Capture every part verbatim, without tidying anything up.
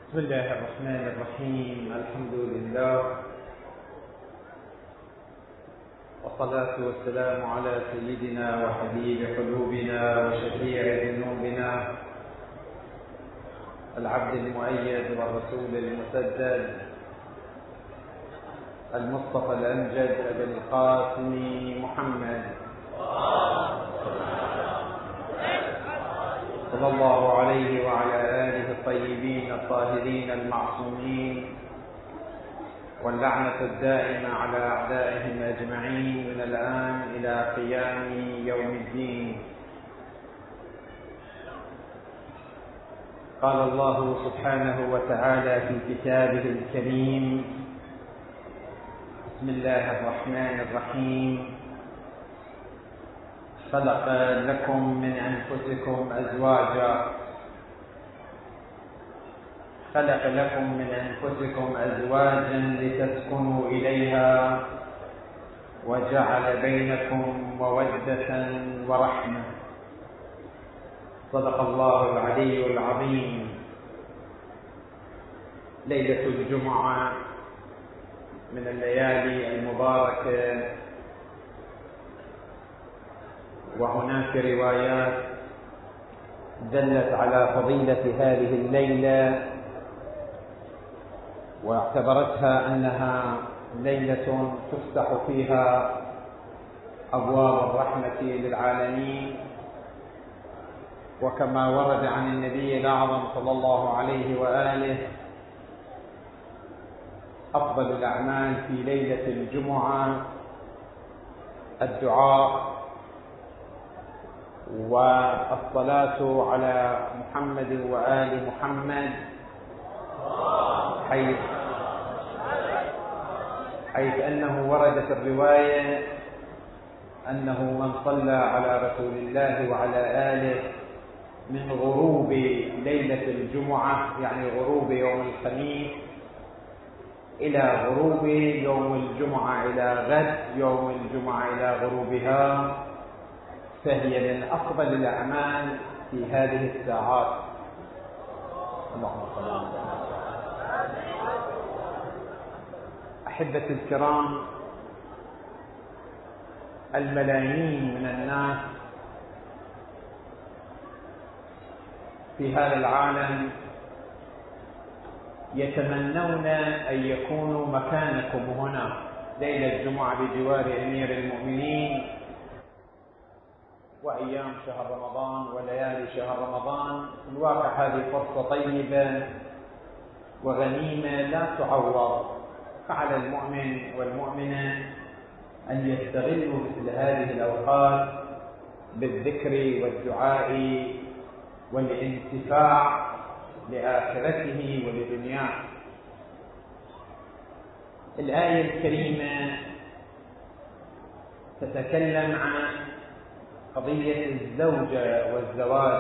بسم الله الرحمن الرحيم. الحمد لله والصلاة والسلام على سيدنا وحبيب قلوبنا وشفيع ذنوبنا العبد المؤيد والرسول المسدد المصطفى الأمجد أبي القاسم محمد صلى الله عليه وعلى آله الطيبين الطاهرين المعصومين، واللعنة الدائمة على أعدائهم أجمعين من الآن إلى قيام يوم الدين. قال الله سبحانه وتعالى في كتابه الكريم: بسم الله الرحمن الرحيم. خلق لكم من أنفسكم أزواجا خلق لكم من أنفسكم أزواجا لتسكنوا إليها وجعل بينكم مودة ورحمة. صدق الله العلي العظيم. ليلة الجمعة من الليالي المباركة، وهناك روايات دلت على فضيلة هذه الليلة واعتبرتها أنها ليلة تفتح فيها أبواب الرحمة للعالمين، وكما ورد عن النبي الأعظم صلى الله عليه وآله: أفضل الأعمال في ليلة الجمعة الدعاء والصلاة على محمد وآل محمد، حيث حيث أنه ورد في الرواية أنه من صلى على رسول الله وعلى آله من غروب ليلة الجمعة، يعني غروب يوم الخميس، إلى غروب يوم الجمعة، إلى غد يوم الجمعة، إلى غروبها، فهي من أفضل الأعمال في هذه الساعات. اللهم صل على محمد. أحبتي الكرام، الملايين من الناس في هذا العالم يتمنون أن يكونوا مكانكم هنا ليلة الجمعة بجوار أمير المؤمنين وأيام شهر رمضان وليالي شهر رمضان. في الواقع هذه فرصة طيبة وغنيمة لا تعوض، فعلى المؤمن والمؤمنة أن يستغلوا مثل هذه الأوقات بالذكر والدعاء والانتفاع لآخرته ولدنياه. الآية الكريمة تتكلم عن قضية الزوجة والزواج.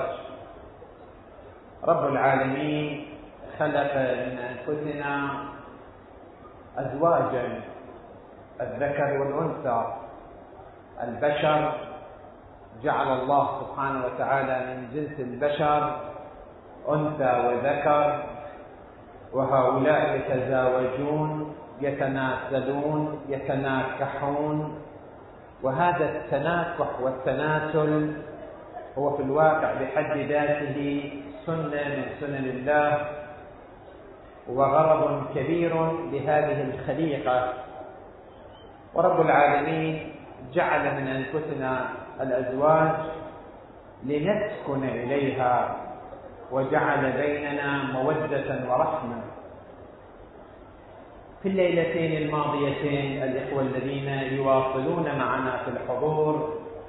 رب العالمين خلق من أنفسنا أزواجا، الذكر والأنثى. البشر جعل الله سبحانه وتعالى من جنس البشر أنثى وذكر، وهؤلاء يتزاوجون، يتناسلون، يتناكحون. وهذا التناكح والتناسل هو في الواقع بحد ذاته سنة من سنن الله، وغرض كبير لهذه الخليقة. ورب العالمين جعل من أنفسنا الأزواج لنسكن إليها، وجعل بيننا مودة ورحمة. في الليلتين الماضيتين الإخوة الذين يواصلون معنا في الحضور،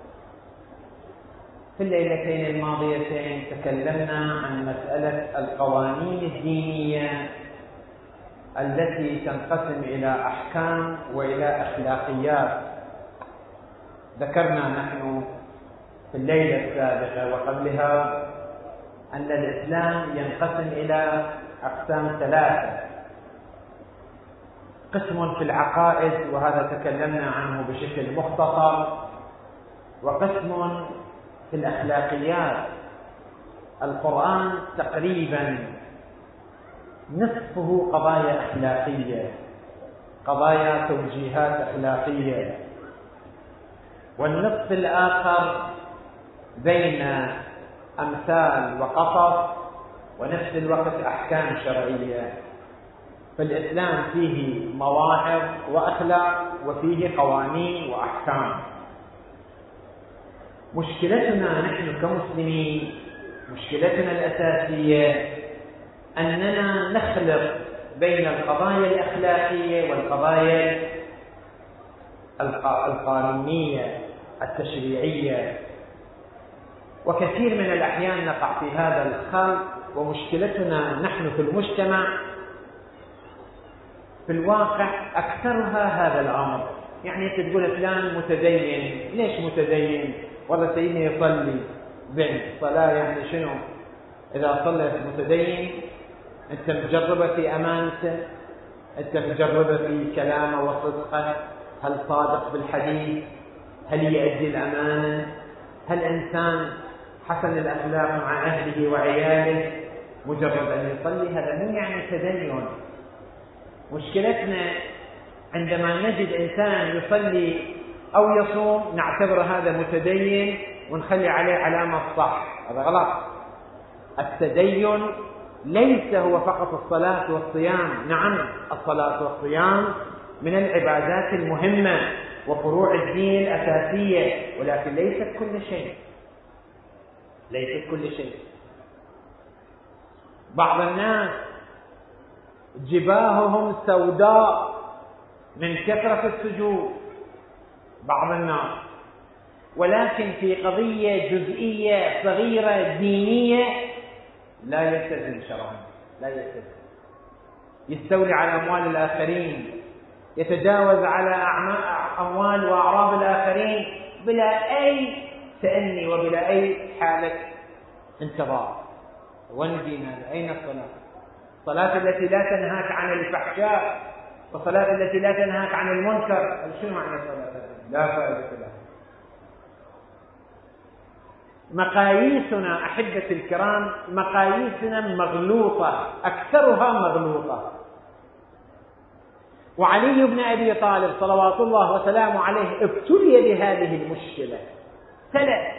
في الليلتين الماضيتين تكلمنا عن مسألة القوانين الدينية التي تنقسم إلى أحكام وإلى أخلاقيات. ذكرنا نحن في الليلة السابقة وقبلها أن الإسلام ينقسم إلى أقسام ثلاثة: قسم في العقائد، وهذا تكلمنا عنه بشكل مختصر، وقسم في الأخلاقيات. القرآن تقريبا نصفه قضايا أخلاقية، قضايا توجيهات أخلاقية، والنصف الآخر بين أمثال وقصص ونفس الوقت أحكام شرعية. فالإسلام فيه مواعظ وأخلاق وفيه قوانين وأحكام. مشكلتنا نحن كمسلمين، مشكلتنا الأساسية أننا نخلط بين القضايا الأخلاقية والقضايا القانونية التشريعية، وكثير من الأحيان نقع في هذا الخلط. ومشكلتنا نحن في المجتمع في الواقع أكثرها هذا الأمر. يعني تقول فلان متدين، ليش متدين؟ والله سيدنا يصلي. بين الصلاة يعني شنو؟ إذا صلت متدين أنت مجربة في أمانته، أنت مجربة في كلامه وصدقه، هل صادق بالحديث، هل يؤدي الأمانة، هل إنسان حسن الأخلاق مع أهله وعياله. مجرد أن يصلي هذا مو يعني تدين. مشكلتنا عندما نجد إنسان يصلي أو يصوم نعتبر هذا متدين ونخلي عليه علامة صح. هذا غلط. التدين ليس هو فقط الصلاة والصيام. نعم الصلاة والصيام من العبادات المهمة وفروع الدين الأساسية، ولكن ليست كل شيء، ليست كل شيء. بعض الناس جباههم سوداء من كثرة السجود، بعض الناس، ولكن في قضية جزئية صغيرة دينية لا يلتزم شرعا، لا يلتزم، يستولي على أموال الآخرين، يتجاوز على أموال وأعراض الآخرين بلا أي تأني وبلا أي حالة انتظار. وين ديننا؟ أين الصلاة؟ الصلاة التي لا تنهاك عن الفحشاء والصلاة التي لا تنهاك عن المنكر، شنو معنى الصلاة؟ لا فائدة لها. مقاييسنا أحبة الكرام مقاييسنا مغلوطة، أكثرها مغلوطة. وعلي بن أبي طالب صلوات الله وسلامه عليه ابتلي بهذه المشكلة. ثلاث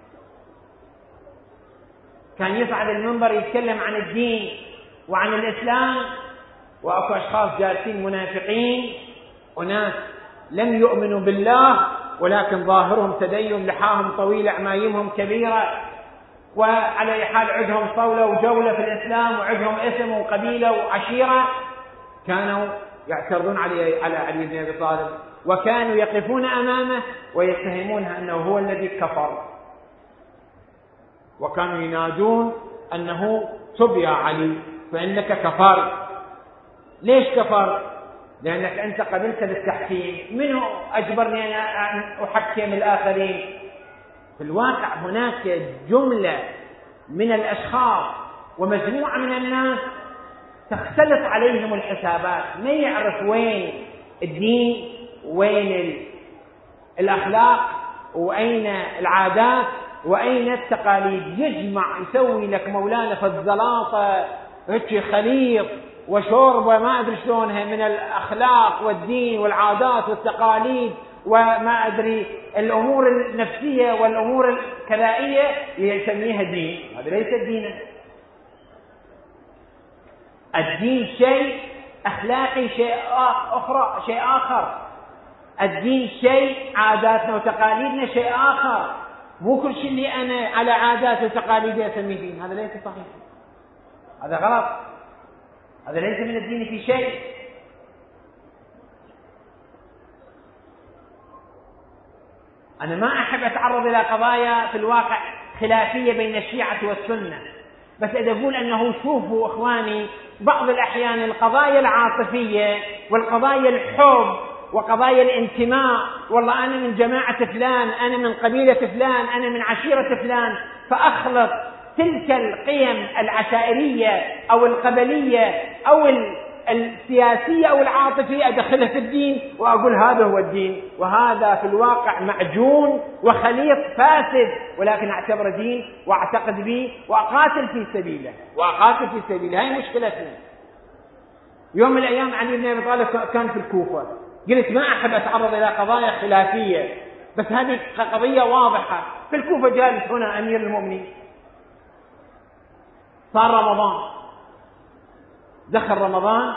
كان يصعد المنبر يتكلم عن الدين وعن الإسلام، وأكو أشخاص جالسين منافقين وناس لم يؤمنوا بالله ولكن ظاهرهم تدين، لحاهم طويلة، عمايمهم كبيرة، وعلى أي حال عندهم صولة وجولة في الإسلام وعندهم اسم وقبيلة وعشيرة. كانوا يعترضون علي على علي بن أبي طالب، وكانوا يقفون أمامه ويتهمونه أنه هو الذي كفر، وكانوا ينادون أنه تب يا علي فإنك كفر. ليش كفر؟ لأنك أنت قبلت بالتحكيم، منه أجبرني أن أحكم الآخرين؟ في الواقع هناك جملة من الأشخاص ومجموعة من الناس تختلف عليهم الحسابات، ما يعرف وين الدين وين الأخلاق وأين العادات وأين التقاليد. يجمع يسوي لك مولانا في الزلاطة هيك خليط وشوربة ما أدري شلونها من الأخلاق والدين والعادات والتقاليد وما أدري الأمور النفسية والأمور الكلائية يسميها دين. هذا ليس دينا. الدين شيء، أخلاقي شيء أخرى، شيء آخر. الدين شيء، عاداتنا وتقاليدنا شيء آخر. مو كل شيء اللي أنا على عادات وتقاليدي أسميه دين، هذا ليس صحيح، هذا غلط، هذا ليس من الدين في شيء. أنا ما أحب أتعرض إلى قضايا في الواقع خلافية بين الشيعة والسنة، بس إذا أقول أنه شوفوا إخواني بعض الأحيان القضايا العاطفية والقضايا الحب وقضايا الانتماء، والله أنا من جماعة فلان، أنا من قبيلة فلان، أنا من عشيرة فلان، فأخلط تلك القيم العشائرية أو القبلية أو السياسية أو العاطفية أدخلها في الدين وأقول هذا هو الدين، وهذا في الواقع معجون وخليط فاسد، ولكن أعتبر دين وأعتقد به وأقاتل في سبيله وأقاتل في سبيله. هاي مشكلتنا. يوم من الأيام علي بن أبي طالب كان في الكوفة، قلت ما أحب أتعرض إلى قضايا خلافية، بس هذه قضية واضحة. في الكوفة جالس هنا أمير المؤمنين، صار رمضان، دخل رمضان،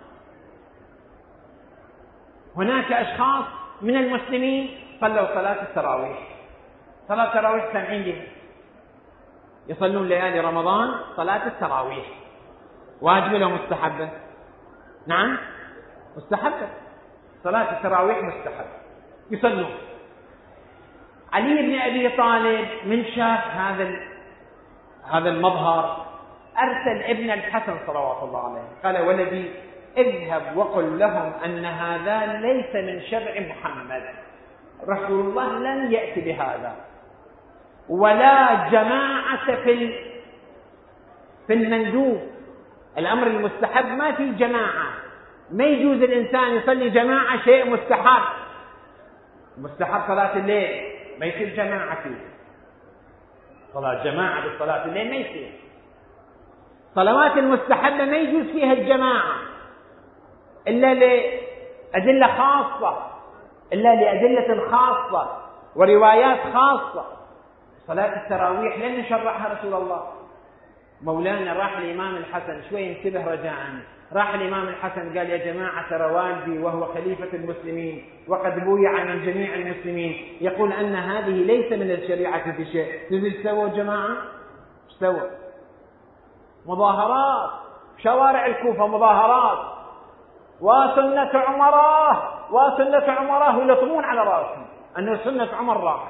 هناك أشخاص من المسلمين صلوا صلاة التراويح. صلاة التراويح سامعين لها، يصلون ليالي رمضان صلاة التراويح، واجبة لو مستحبة؟ نعم مستحبة، صلاة التراويح مستحبة، يصلون. علي بن أبي طالب من شاف هذا هذا المظهر أرسل ابن الحسن صلوات الله عليه، قال ولدي اذهب وقل لهم أن هذا ليس من شرع محمد، رسول الله لم يأتي بهذا، ولا جماعة في في المندوب، الأمر المستحب ما في جماعة، ما يجوز الإنسان يصلي جماعة، شيء مستحب، مستحب صلاة الليل ما يصير جماعة فيه، صلاة جماعة بالصلاة الليل ما يصير، صلوات المستحبة ما يجوز فيها الجماعة إلا لأدلة خاصة، إلا لأدلة خاصة وروايات خاصة. صلاة التراويح لن يشرعها رسول الله. مولانا راح الإمام الحسن، شوي انتبه رجاءً، راح الإمام الحسن قال يا جماعة ترى والدي وهو خليفة المسلمين وقد بويع من جميع المسلمين يقول أن هذه ليس من الشريعة في شيء، نزل سووا جماعة؟ ايش سووا؟ مظاهرات شوارع الكوفة، مظاهرات وسنة عمره وسنة عمره ويلطمون على رأسهم أن سنة عمر راحت.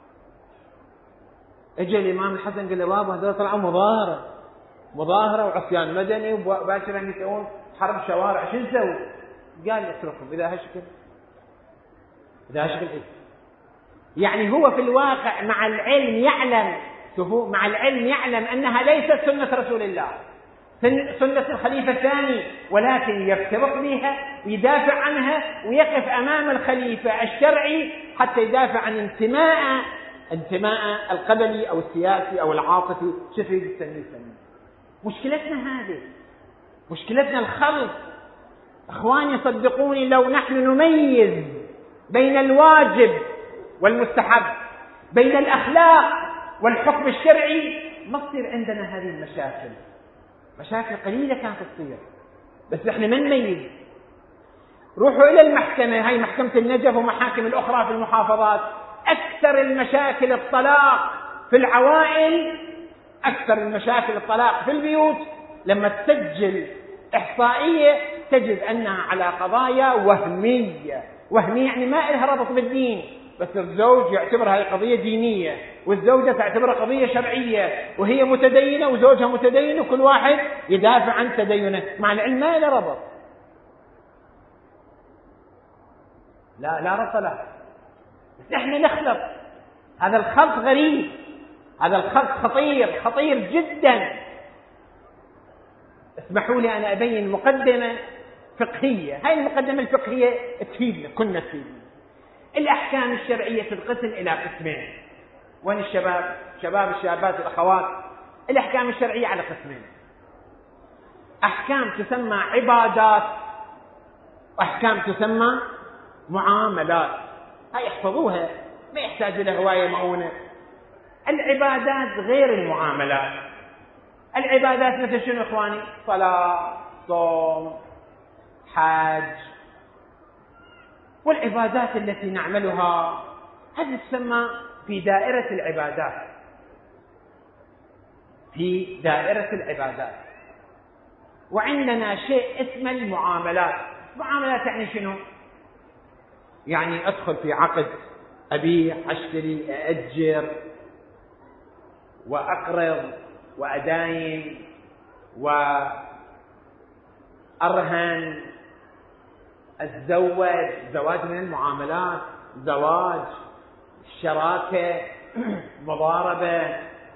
اجى الإمام الحسن قال له بابا هذول طلعوا مظاهرة مظاهرة وعصيان مدني وباكر يسوون حرب شوارع، شو نسوي؟ قال اتركهم إذا هشكل إذا هشكل إيه؟ يعني هو في الواقع مع العلم يعلم مع العلم يعلم أنها ليست سنة رسول الله، سنة الخليفة الثاني، ولكن يفترق بها ويدافع عنها ويقف أمام الخليفة الشرعي حتى يدافع عن انتماء انتماء القبلي أو السياسي أو العاطفي. شوف يسميه سميه. مشكلتنا هذه، مشكلتنا الخلط. أخواني صدقوني لو نحن نميز بين الواجب والمستحب، بين الأخلاق والحكم الشرعي، ما تصير عندنا هذه المشاكل. مشاكل قليلة كانت تصير، بس احنا ما نميز. روحوا إلى المحكمة، هاي محكمة النجف ومحاكم الأخرى في المحافظات، أكثر المشاكل الطلاق في العوائل، أكثر المشاكل الطلاق في البيوت. لما تسجل إحصائية تجد أنها على قضايا وهمية. وهمية يعني ما لها ربط بالدين، بس الزوج يعتبرها هي قضية دينية والزوجة تعتبرها قضية شرعية، وهي متدينة وزوجها متدين وكل واحد يدافع عن تدينه، مع العلم ما له ربط، لا لا ربط له. بس احنا نخلط، هذا الخلط غريب، هذا الخلط خطير خطير جدا. اسمحوا لي أنا أبين مقدمة فقهية، هاي المقدمة الفقهية تفيدنا كنا تفيدنا. الأحكام الشرعية تنقسم إلى قسمين. وين الشباب؟ شباب الشابات الأخوات، الأحكام الشرعية على قسمين: أحكام تسمى عبادات وأحكام تسمى معاملات. هاي احفظوها، ما يحتاج إلى هواية مؤونة. العبادات غير المعاملات. العبادات مثل شنو إخواني؟ صلاة، صوم، حج. والعبادات التي نعملها هذه تسمى في دائرة العبادات، في دائرة العبادات. وعندنا شيء اسمه المعاملات. معاملات يعني شنو؟ يعني أدخل في عقد، أبيع، أشتري، أأجر، وأقرض، وأداين، وأرهن، أتزوج. زواج من المعاملات، زواج، شراكة، مضاربة،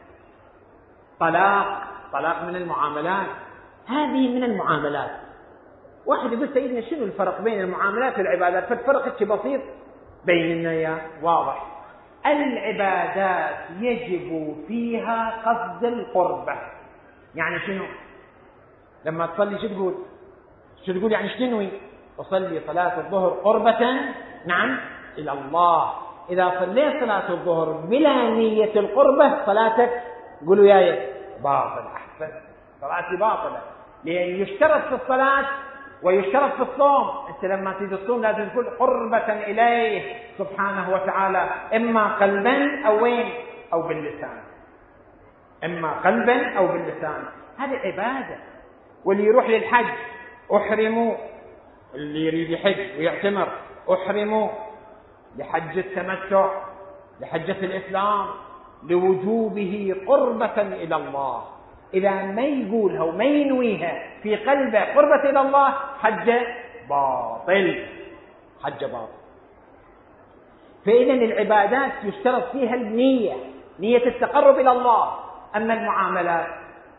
طلاق، طلاق من المعاملات. هذه من المعاملات. واحد يقول سيدنا شنو الفرق بين المعاملات والعبادات؟ فالفرق بسيط بيننا يا واضح. العبادات يجب فيها قصد القربة. يعني شنو؟ لما تصلي شو تقول؟ شو تقول يعني ايش تنوي؟ أصلي صلاة الظهر قربة نعم إلى الله. إذا صليت صلاة الظهر بلا نية القربة صلاتك قولوا ياي باطل. أحسن، صلاتي باطلة، لأن يشترط في الصلاة ويشترط في الصوم. أنت لما تيجي تصوم لازم تقول قربة إليه سبحانه وتعالى، إما قلبا أو وين أو باللسان، إما قلبا أو باللسان. هذه عبادة. واللي يروح للحج أحرموا، اللي يريد يحج ويعتمر أحرموا لحج التمتع، لحجة الإسلام، لوجوبه قربة إلى الله. إذا ما يقولها وما ينويها في قلبه قربة إلى الله حج باطل، حج باطل. فإذا العبادات يشترط فيها النية، نية التقرب إلى الله. أما المعاملات،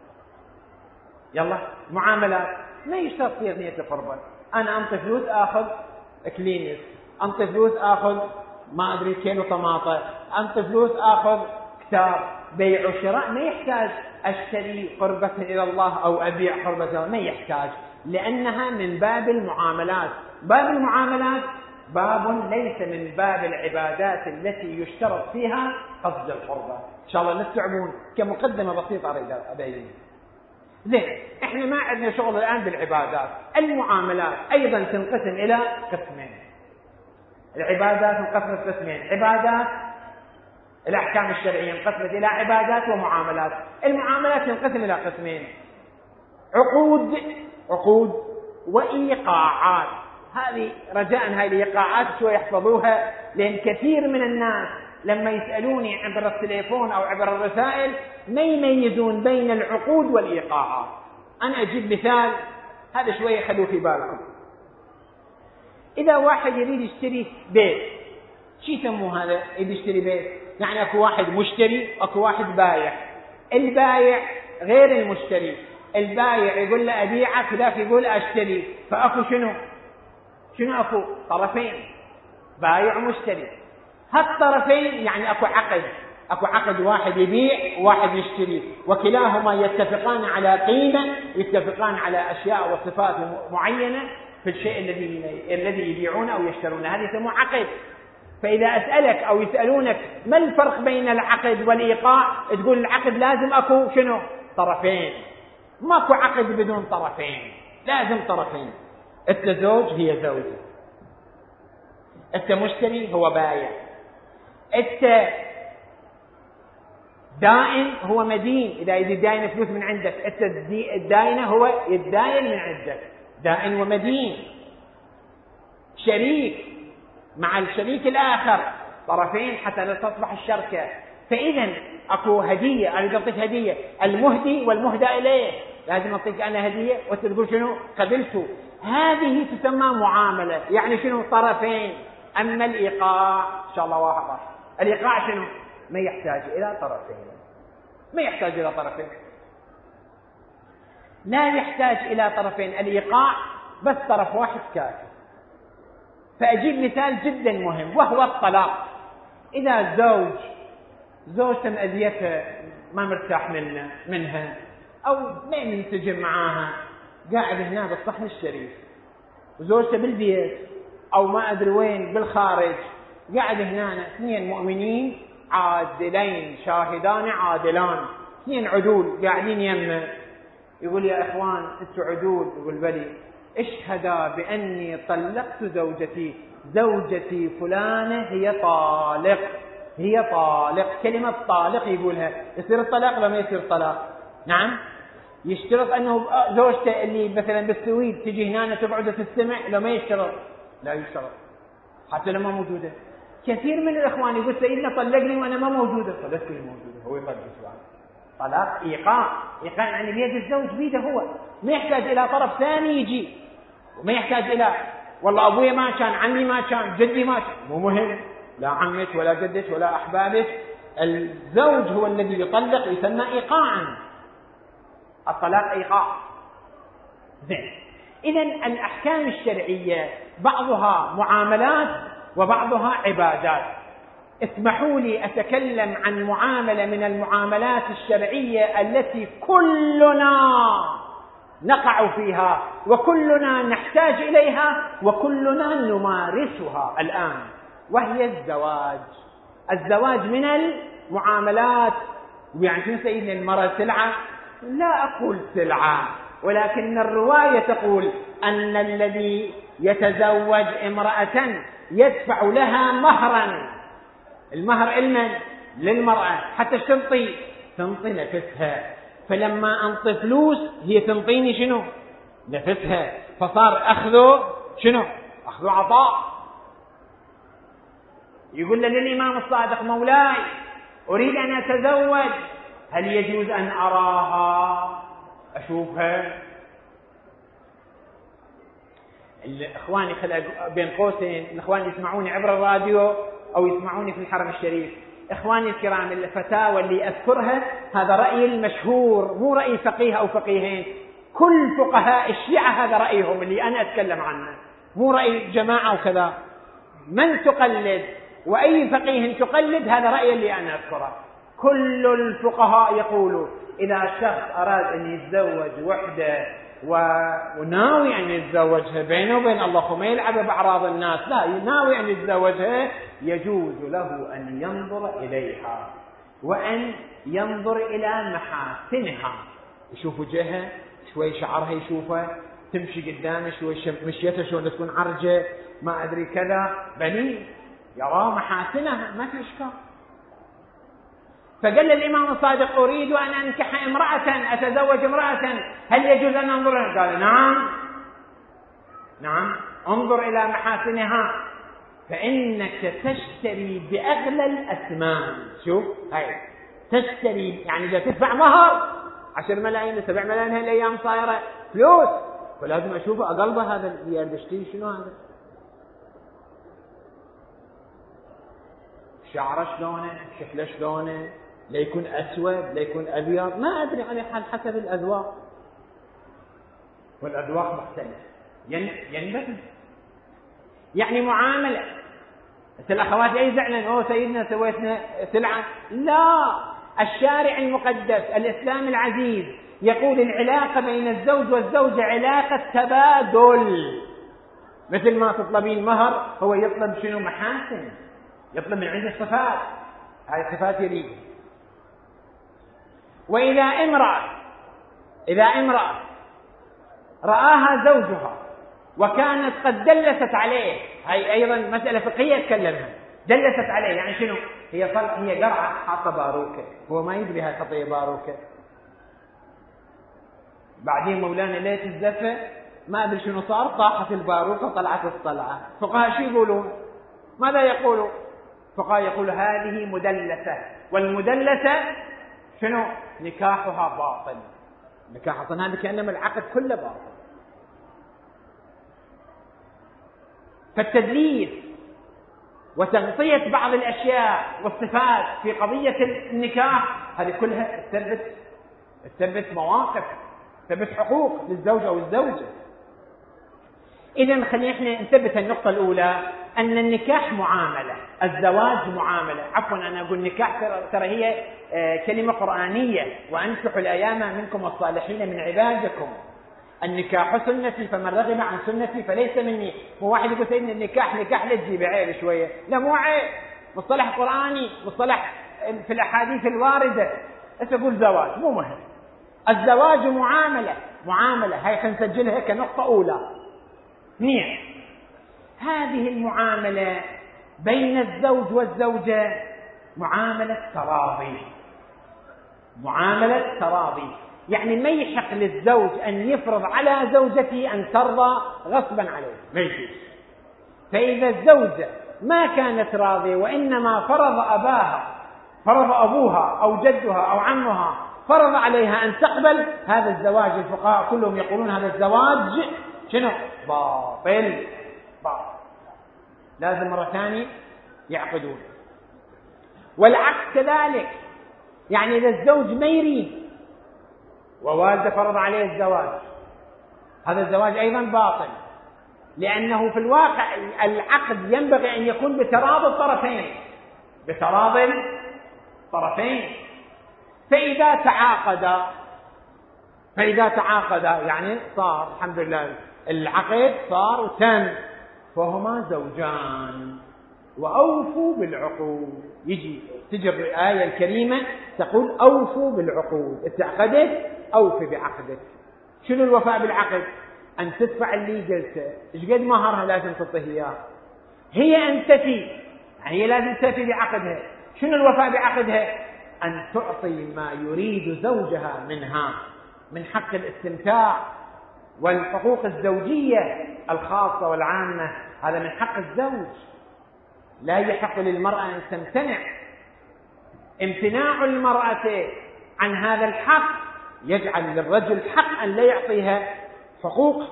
يلا معاملات ما يشترط فيها نية القربة. أنا أنطي فلوس آخذ كلينس، أنطي فلوس آخذ ما أدري كيلو طماطة، أنطي فلوس آخذ كتاب. بيع وشراء ما يحتاج أشتري قربة إلى الله أو أبيع قربة إلى الله، ما يحتاج، لأنها من باب المعاملات. باب المعاملات باب ليس من باب العبادات التي يشترط فيها قصد القربة. إن شاء الله نستوعبون كمقدمة بسيطة أريد أبين. زين، إحنا ما عندنا شغل الآن بالعبادات. المعاملات أيضا تنقسم إلى قسمين. العبادات انقسمت قسمين، عبادات الأحكام الشرعية انقسمت إلى عبادات ومعاملات. المعاملات تنقسم إلى قسمين، عقود عقود وإيقاعات. هذه رجاء هذه الإيقاعات شوي يحفظوها، لأن كثير من الناس لما يسألوني عبر التليفون أو عبر الرسائل ما يميزون بين العقود والإيقاعات. أنا أجيب مثال هذا شوي خلوا في بالكم. إذا واحد يريد يشتري بيت، شو يسموه هذا؟ يريد يشتري بيت يعني أكو واحد مشتري أكو واحد بايع. البايع غير المشتري، البايع يقول له أبيعك، ذاك يقول أشتري، فأكو شنو؟ شنو أكو؟ طرفين، بايع ومشتري. هالطرفين يعني أكو عقد، أكو عقد، واحد يبيع وواحد يشتري، وكلاهما يتفقان على قيمة، يتفقان على أشياء وصفات معينة في الشيء الذي الذي يبيعونه أو يشترونه. هذا يسموه عقد. فإذا أسألك أو يسألونك ما الفرق بين العقد والإيقاع، تقول العقد لازم أكو شنو؟ طرفين. ماكو عقد بدون طرفين، لازم طرفين. أنت زوج هي زوجة، أنت مشتري هو بايع، أنت دائن هو مدين، إذا يدي داين فلوس من عندك، أنت الداينة هو يداين من عندك، دائن ومدين. شريك مع الشريك الآخر، طرفين حتى لا تصبح الشركة. فإذا أكو هدية، أريد أعطيك هدية، المهدي والمهدى إليه، لازم أعطيك أنا هدية وتقول شنو؟ قبلته. هذه تسمى معاملة، يعني شنو؟ طرفين. أما الإيقاع إن شاء الله واضح. الإيقاع شنو؟ ما يحتاج إلى طرفين، ما يحتاج إلى طرفين، لا يحتاج إلى طرفين. الإيقاع بس طرف واحد كافي. فأجيب مثال جدا مهم وهو الطلاق. إذا زوج زوجته مأذيته ما مرتاح منه منها أو ما ينسجم معاها، قاعد هنا بالصحن الشريف، وزوجته بالبيت أو ما أدري وين بالخارج، قاعد هنا اثنين مؤمنين عادلين شاهدان عادلان، اثنين عدول قاعدين يمه. يقول يا إخوان أنتوا عدول؟ يقول بلي. اشهدا بأني طلقت زوجتي، زوجتي فلانة هي طالق، هي طالق. كلمة طالق يقولها، يصير الطلاق ولا ما يصير طلاق؟ نعم. يشترط أنه زوجته اللي مثلا بالسويد تجي هنا تقعد تستمع، لو ما يشترط؟ لا يشترط حتى لما موجودة. كثير من الإخوان يقول سيدنا طلقني وأنا ما موجودة. طلقتني موجودة، هو يطلق سؤال. طلاق إيقاع، إيقاع يعني بيد الزوج، بيده هو، ما يحتاج إلى طرف ثاني يجي، وما يحتاج إلى والله أبوي ما كان، عمي ما كان، جدي ما كان، مو مهم، لا عمك ولا جدك ولا أحبابك، الزوج هو الذي يطلق، يسمى إيقاعا. الطلاق إيقاع. زين، إذن الأحكام الشرعية بعضها معاملات وبعضها عبادات. اسمحوا لي أتكلم عن معاملة من المعاملات الشرعية التي كلنا نقع فيها وكلنا نحتاج إليها وكلنا نمارسها الآن، وهي الزواج. الزواج من المعاملات. يعني شنو سيدنا المرأة سلعة؟ لا أقول سلعة، ولكن الرواية تقول أن الذي يتزوج امرأة يدفع لها مهرا. المهر لمن؟ للمرأة، حتى تنطي تنطي نفسها. فلما أنطي فلوس هي تنطيني شنو؟ نفسها. فصار أخذه شنو؟ أخذه عطاء. يقول للإمام الصادق: مولاي أريد أن أتزوج، هل يجوز أن أراها أشوفها؟ الإخوان بين قوسين، الإخوان يسمعوني عبر الراديو أو يسمعوني في الحرم الشريف، إخواني الكرام، الفتاوى اللي أذكرها هذا رأيي المشهور، مو رأي فقيه أو فقيهين. كل فقهاء الشيعة هذا رأيهم اللي أنا أتكلم عنه، مو رأي جماعة وكذا. من تقلد وأي فقيه تقلد هذا رأيي اللي أنا أذكره. كل الفقهاء يقولوا إذا شخص أراد أن يتزوج وحده وناوي أن يتزوجها بينه وبين الله وما يلعب بأعراض الناس، لا، ناوي أن يتزوجها، يجوز له أن ينظر إليها وأن ينظر إلى محاسنها، يشوف وجهها، شوي شعرها يشوفها، تمشي قدامه شوي مشيتها شلون تكون عرجة، ما أدري كذا، بني يرى محاسنها، ما في إشكال. فقال الإمام الصادق: أريد أن أنكح امرأة، أتزوج امرأة، هل يجوز أن أنظر؟ قال: نعم نعم، انظر إلى محاسنها، فإنك تشتري بأغلى الأثمان. شوف هاي تشتري، يعني إذا تدفع مهر عشر ملايين سبع ملايين هالأيام صايرة فلوس، فلازم أشوفه أقلبه هذا اللي يشتري شنو هذا، شعره شلونه، شكله شلونه، لا يكون أسود لا يكون أبيض، ما أدري، على حال حسب الأذواق، والأذواق مختلفة. ينبغي يعني معاملة. مثل الأخوات أي زعلن: أوه سيدنا سويتنا سلعة. لا، الشارع المقدس الإسلام العزيز يقول العلاقة بين الزوج والزوجة علاقة تبادل. مثل ما تطلبين مهر، هو يطلب شنو؟ محاسن، يطلب من عنده صفات، هذه الصفات يريد. وإذا امرأة إذا امرأة رآها زوجها وكانت قد دلست عليه، هي أيضا مسألة فقهية تكلمها، دلست عليه يعني شنو؟ هي صل... هي قرعة حاطة باروكة، هو ما يدري هاي خطية باروكة، بعدين مولانا ليت الزفة ما أدري شنو صار، طاحت الباروكة طلعت الطلعة. فقهاء شو يقولون؟ ماذا يقولوا؟ فقهاء يقول هذه مدلسة، والمدلسة شنو؟ نكاحها باطل. نكاح أصلا هذا كأنما العقد كله باطل. فالتدليس وتغطية بعض الأشياء والصفات في قضية النكاح هذه كلها تثبت تثبت مواقف، تثبت حقوق للزوج أو الزوجة. إذن خلينا نثبت النقطة الأولى، أن النكاح معاملة، الزواج معاملة. عفوا أنا أقول نكاح ترى هي كلمة قرآنية: وأنكحوا الأيام منكم والصالحين من عبادكم. النكاح سنتي فمن رغب عن سنتي فليس مني. مو واحد يقول سيدنا النكاح نكاح لا تجيب عيب شوية، لا مو عيب، مصطلح قرآني، مصطلح في الأحاديث الواردة. أقول زواج مو مهم، الزواج معاملة، معاملة هاي خنسجلها كنقطة أولى. اثنين، هذه المعاملة بين الزوج والزوجة معاملة تراضي، معاملة تراضي، يعني ما يحق للزوج أن يفرض على زوجته أن ترضى غصبا عليه، ما يجوز. فإذا الزوجة ما كانت راضية وإنما فرض أباها، فرض أبوها أو جدها أو عمها، فرض عليها أن تقبل، هذا الزواج الفقهاء كلهم يقولون هذا الزواج شنو؟ باطل، باطل، لازم مرة ثانية يعقدون. والعكس كذلك، يعني إذا الزوج ما يريد ووالده فرض عليه الزواج، هذا الزواج أيضا باطل، لأنه في الواقع العقد ينبغي أن يكون بتراضي الطرفين، بتراضي الطرفين. فإذا تعاقدا فإذا تعاقد يعني صار الحمد لله العقد صار وتم، فهما زوجان. وأوفوا بالعقود، يجي تجي الآية الكريمة تقول أوفوا بالعقود، اتعقدت أوفي بعقدك. شنو الوفاء بالعقد؟ أن تدفع اللي جلسه، إيش قد مهرها لازم تعطيه إياه، هي أن تفي، يعني هي لازم تفي بعقدها. شنو الوفاء بعقدها؟ أن تعطي ما يريد زوجها منها من حق الاستمتاع والحقوق الزوجية الخاصة والعامة، هذا من حق الزوج، لا يحق للمرأة أن تمتنع. امتناع المرأة عن هذا الحق يجعل للرجل حق أن لا يعطيها حقوقها.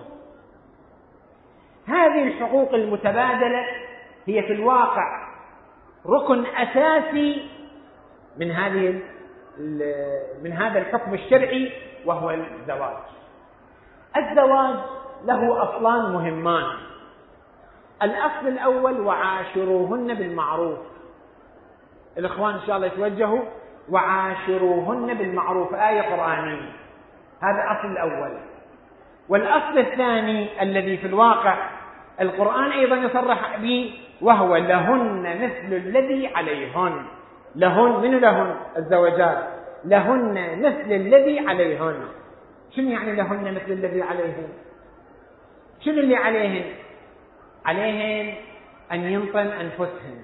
هذه الحقوق المتبادلة هي في الواقع ركن أساسي من هذه من هذا الحكم الشرعي، وهو الزواج. الزواج له أصلان مهمان. الأصل الأول وعاشروهن بالمعروف. الإخوان إن شاء الله يتوجهوا وعاشروهن بالمعروف، آية قرآنية، هذا الأصل الأول. والأصل الثاني الذي في الواقع القرآن أيضا يصرح به، وهو لهن مثل الذي عليهن. لهن، من لهن؟ الزوجات، لهن مثل الذي عليهن. شنو يعني لهن مثل الذي عليهن؟ شنو اللي عليهن؟ عليهن أن ينطن أنفسهن،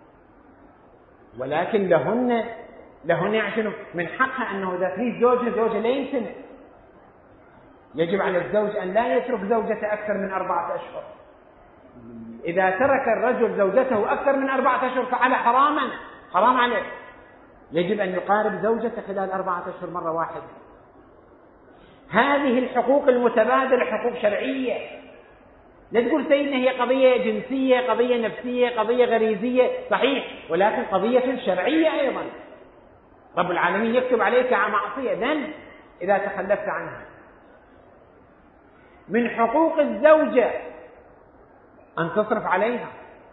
ولكن لهن لهن يعني شنو؟ من حقها أنه إذا في زوجها زوجها لا يمتنع. يجب على الزوج أن لا يترك زوجته أكثر من أربعة أشهر. إذا ترك الرجل زوجته أكثر من أربعة أشهر فعل حراما، حرام عليه. يجب أن يقارب زوجته خلال أربعة أشهر مرة واحدة. هذه الحقوق المتبادلة حقوق شرعية. لا تقول سيدنا هي قضية جنسية، قضية نفسية، قضية غريزية، صحيح، ولكن قضية شرعية أيضا. رب العالمين يكتب عليك معصية ذنب إذا تخلفت عنها. من حقوق الزوجة أن تصرف عليها.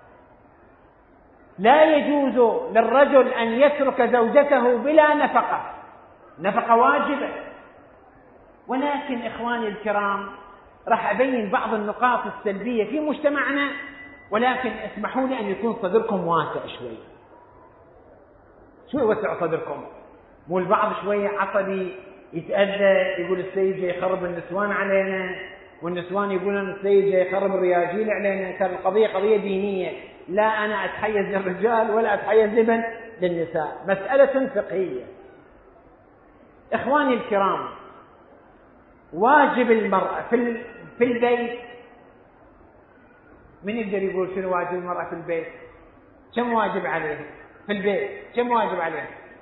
لا يجوز للرجل أن يترك زوجته بلا نفقة، نفقة واجبة. ولكن إخواني الكرام راح أبين بعض النقاط السلبية في مجتمعنا، ولكن اسمحوا لي أن يكون صدركم واسع شوي. شوي وسع صدركم، مو البعض شوية عصبي يتأذى يقول السيد جاي يخرب النسوان علينا، والنسوان يقولون السيد جاي يخرب الرياجيل علينا. كانت القضية قضية دينية، لا أنا أتحيز للرجال ولا أتحيز لمن للنساء، مسألة فقهية. إخواني الكرام، واجب المرأة في في البيت، من يقدر يقول شنو واجب المرأة في البيت؟ كم واجب عليه في البيت؟ كم واجب عليه؟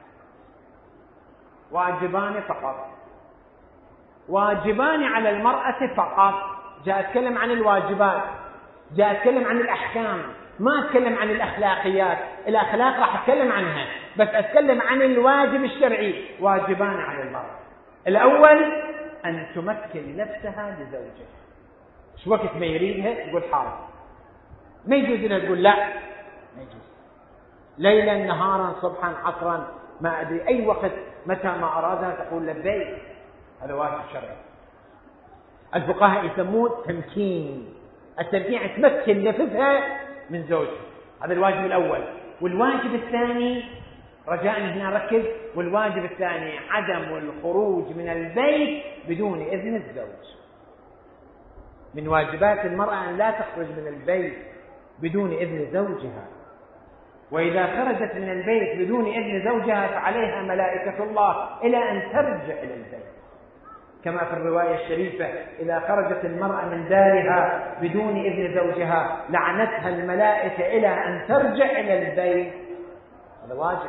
واجبان فقط. واجبان على المرأة فقط. جاء أتكلم عن الواجبات، جاء أتكلم عن الأحكام، ما أتكلم عن الأخلاقيات. الأخلاق راح أتكلم عنها، بس أتكلم عن الواجب الشرعي. واجبان على المرأة. الأول أن تمكن نفسها لزوجها، شو وقت ما يريدها تقول حاضر، ما يجوز لها تقول لا، ما يجوز. ليلا نهارا صبحا عصرا ما أدري أي وقت متى ما أرادها تقول لبيك، هذا واجب شرعي. الفقهاء يسمون تمكين. التمكين تمكن نفسها من زوجها، هذا الواجب الأول. والواجب الثاني رجاء هنا ركز، والواجب الثاني عدم الخروج من البيت بدون إذن الزوج. من واجبات المرأة أن لا تخرج من البيت بدون إذن زوجها، وإذا خرجت من البيت بدون إذن زوجها فعليها ملائكة الله إلى أن ترجع إلى البيت، كما في الرواية الشريفة: إذا خرجت المرأة من دارها بدون إذن زوجها لعنتها الملائكة إلى أن ترجع إلى البيت. هذا واجب.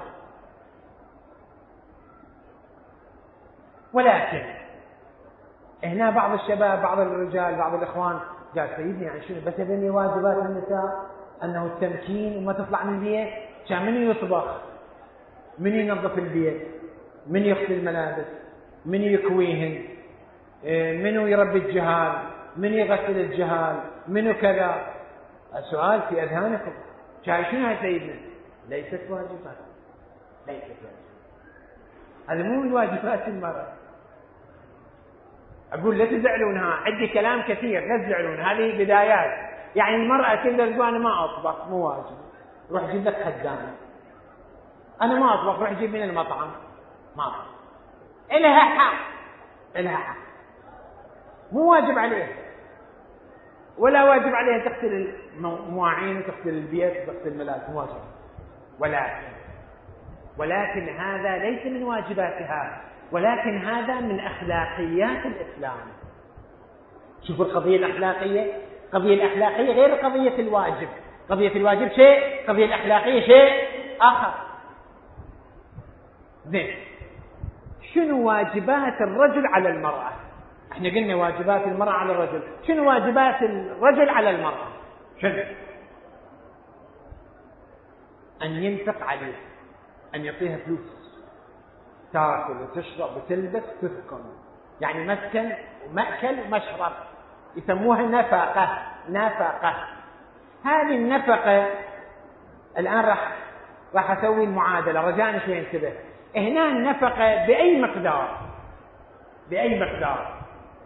ولكن هنا بعض الشباب، بعض الرجال، بعض الإخوان قال سيدني يعني شنو بس بني واجبات النساء أنه التمكين وما تطلع من البيت. كان من يطبخ، من ينظف البيت، من يغسل الملابس، من يكويهن، منو يربي الجهال، من يغسل الجهال، منو كذا. السؤال في أذهانكم، شاي شنو يا سيدنا؟ ليست واجبات، ليست واجبات. هذا مو من واجبات المرأة. أقول لا تزعلونها، عندي كلام كثير لا تزعلون، هذه بدايات. يعني المرأة تقدر تقول أنا ما أطبخ، مو واجب، روح جيب لك خدامة. أنا ما أطبخ، روح جيب من المطعم، ما أطبخ. إلها حق، إلها حق، مو واجب عليها، ولا واجب عليها تغسل المواعين وتغسل البيت وتغسل الملابس، مو واجب. ولكن ولكن هذا ليس من واجباتها، ولكن هذا من أخلاقيات الإسلام. شوفوا القضية الأخلاقية، القضية الأخلاقية غير قضية الواجب. قضية الواجب شيء، قضية الأخلاقية شيء آخر. زين، شنو واجبات الرجل على المرأة؟ احنا قلنا واجبات المرأة على الرجل، شنو واجبات الرجل على المرأة؟ شنو؟ أن ينفق عليه، أن يعطيها فلوس تاكل وتشرب وتلبس تسكن، يعني مسكن ومأكل ومشرب، يسموها نفقة. نفقة هذه النفقة الآن راح راح أسوي المعادلة، رجاء شوي انتبه. هنا النفقة بأي مقدار؟ بأي مقدار؟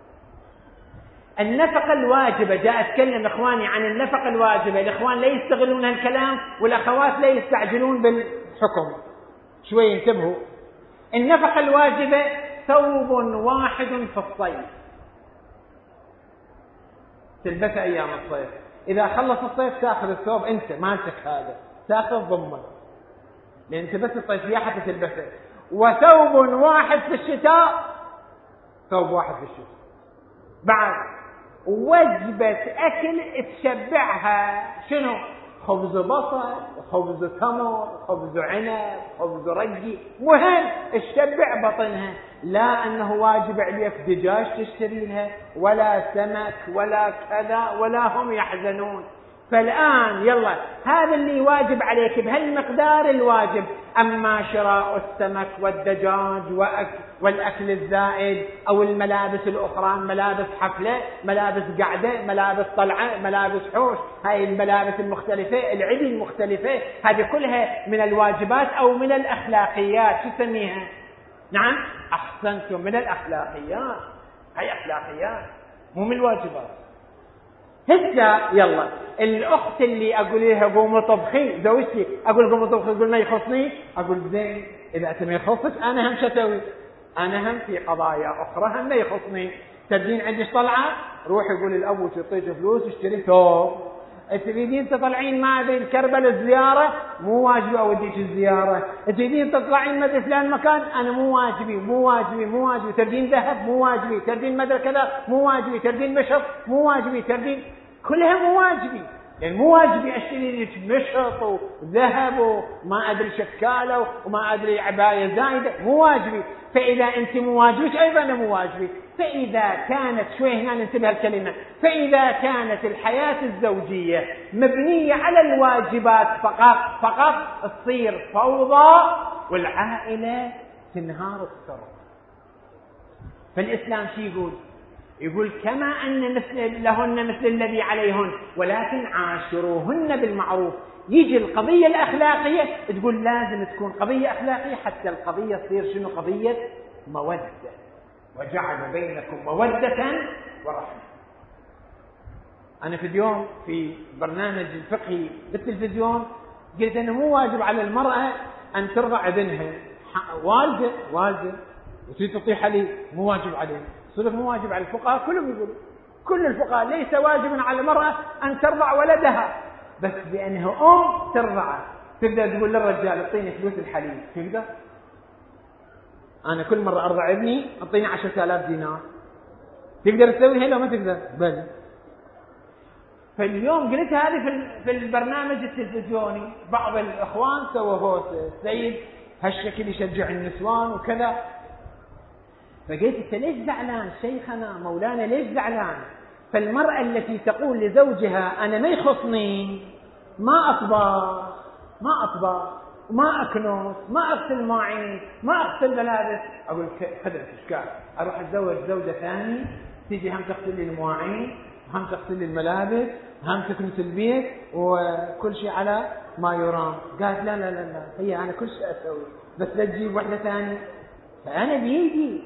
النفقة الواجبة، جاء أتكلم إخواني عن النفقة الواجبة، الإخوان لا يستغلون هالكلام والأخوات لا يستعجلون بالحكم، شوي انتبهوا. النفقة الواجبة ثوب واحد في الصيف تلبسه أيام الصيف، إذا خلص الصيف تأخذ الثوب أنت مالتك هذا، تأخذ ضمه لأن أنت بس الصيفية حتى تلبسه. وثوب واحد في الشتاء، ثوب واحد في الشتاء. بعد وجبة أكل تشبعها شنو؟ خبز بصل، خبز تمر، خبز عنب، خبز رقي، مهم تشبع بطنها. لا أنه واجب عليك دجاج تشتري لها ولا سمك ولا كذا، ولا هم يحزنون. فالآن يلا هذا اللي واجب عليك بهالمقدار الواجب. أما شراء السمك والدجاج والأكل الزائد أو الملابس الأخرى، ملابس حفلة، ملابس قعدة، ملابس طلعة، ملابس حوش، هاي الملابس المختلفة، العدي المختلفة، هذه كلها من الواجبات أو من الأخلاقيات. شو تسميها؟ نعم أحسنتم، من الأخلاقيات. هاي أخلاقيات مو من الواجبات. هسه يلا الأخت اللي أقول لها قومي طبخي، زوجتي أقول قومي طبخي، تقول ما يخصني، أقول زين إذا أنت ما يخصك أنا هم شتوي، أنا هم في قضايا أخرى هم ما يخصني. تبدين عندش طلعة، روح يقول الأبو تعطيك فلوس اشتري ثوب. تريدين تطلعين ما أدري الكربلة الزيارة، مو واجبي أوديك الزيارة. تريدين تطلعين مدى فلان مكان، أنا مو واجبي مو واجبي مو واجبي. تريدين ذهب مو واجبي، تريدين مدى كذا مو واجبي، تريدين مشط مو واجبي، تريدين كلها مو واجبي. يعني مو واجبي أشتري لك مشط وذهب وما أدري شكالة وما أدري عباية زايدة، مو واجبي. فإذا أنت مو واجبك أيضا أنا مو واجبي. فإذا كانت شوي هنا ننتبه الكلمة، فإذا كانت الحياة الزوجية مبنية على الواجبات فقط فقط تصير فوضى والعائلة تنهار السر. فالإسلام شو يقول؟ يقول كما أن مثل لهن مثل الذي عليهن ولكن عاشروهن بالمعروف. يجي القضية الأخلاقية تقول لازم تكون قضية أخلاقية حتى القضية تصير شنو؟ قضية مودة. وجعل بينكم مودة ورحمة. أنا في اليوم في برنامج الفقهي بالتلفزيون قلت أنه مو واجب على المرأة أن ترضع ابنها. والدة والدة وتريد تعطيه حليب، مو واجب عليه. صدق مو واجب على الفقهاء كلهم يقولوا، كل الفقهاء ليس واجبا على المرأة أن ترضع ولدها، بس بأنها أم ترضعه. تقدر تقول للرجال اعطيني فلوس الحليب، تقدر؟ أنا كل مرة أرضع ابني أعطيني عشرة آلاف دينار، تقدر تسويها لو ما تقدر؟ بل. فاليوم قلت هذه في البرنامج التلفزيوني، بعض الإخوان سووا هوسة، سيد هالشكل يشجع النسوان وكذا. فقلت انت ليش زعلان شيخنا مولانا، ليش زعلان؟ فالمرأة التي تقول لزوجها أنا ما يخصني، ما أطبخ ما أطبخ ما أكنس ما أغسل المواعين ما أغسل ملابس، أقول خذ إشكال، أروح أتزوج زوجة ثانية تيجي هم تغسل لي المواعين، هم تغسل لي الملابس، هم تكنس البيت وكل شيء على ما يرام. قالت لا لا لا لا هي أنا كل شيء أسوي، بس لا تجيب واحدة ثانية. فأنا بيدي